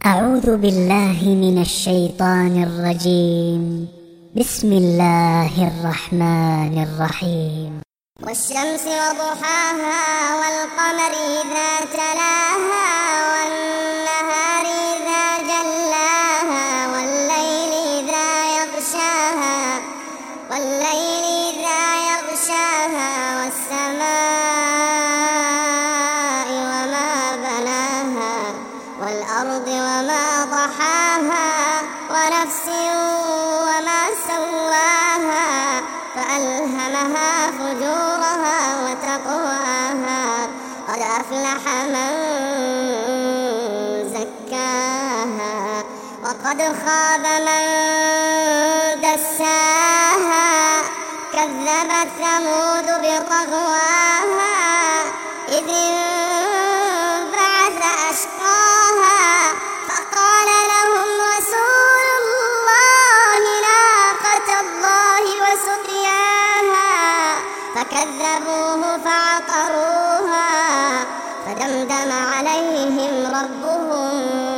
أعوذ بالله من الشيطان الرجيم. بسم الله الرحمن الرحيم. والشمس وضحاها والقمر إذا تلاها والنهار إذا جلاها والليل إذا يغشاها والسماء وما بناها والأرض وما طحاها ونفس وما سواها فألهمها فجورها وتقواها قد أفلح من زكاها وقد خاب من دساها كذبت ثمود بطغواها إذ انبعث أشقاها فقال لهم رسول الله ناقة الله وسقياها فكذبوه فعقروها فدمدم عليهم ربهم